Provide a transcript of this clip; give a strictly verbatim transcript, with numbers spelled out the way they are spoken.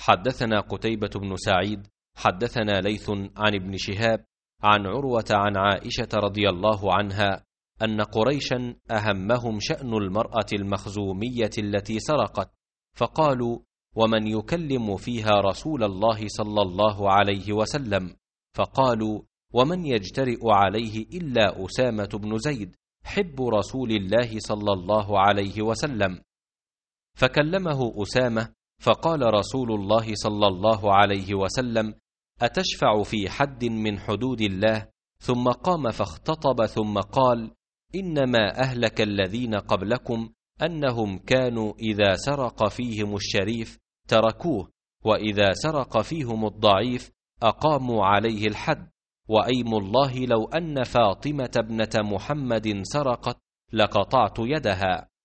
حدثنا قتيبة بن سعيد حدثنا ليث عن ابن شهاب عن عروة عن عائشة رضي الله عنها أن قريشا أهمهم شأن المرأة المخزومية التي سرقت، فقالوا: ومن يكلم فيها رسول الله صلى الله عليه وسلم؟ فقالوا: ومن يجترئ عليه إلا أسامة بن زيد حب رسول الله صلى الله عليه وسلم. فكلمه أسامة، فقال رسول الله صلى الله عليه وسلم: أتشفع في حد من حدود الله؟ ثم قام فاختطب ثم قال: إنما أهلك الذين قبلكم أنهم كانوا إذا سرق فيهم الشريف تركوه، وإذا سرق فيهم الضعيف أقاموا عليه الحد. وأيم الله لو أن فاطمة ابنة محمد سرقت لقطعت يدها.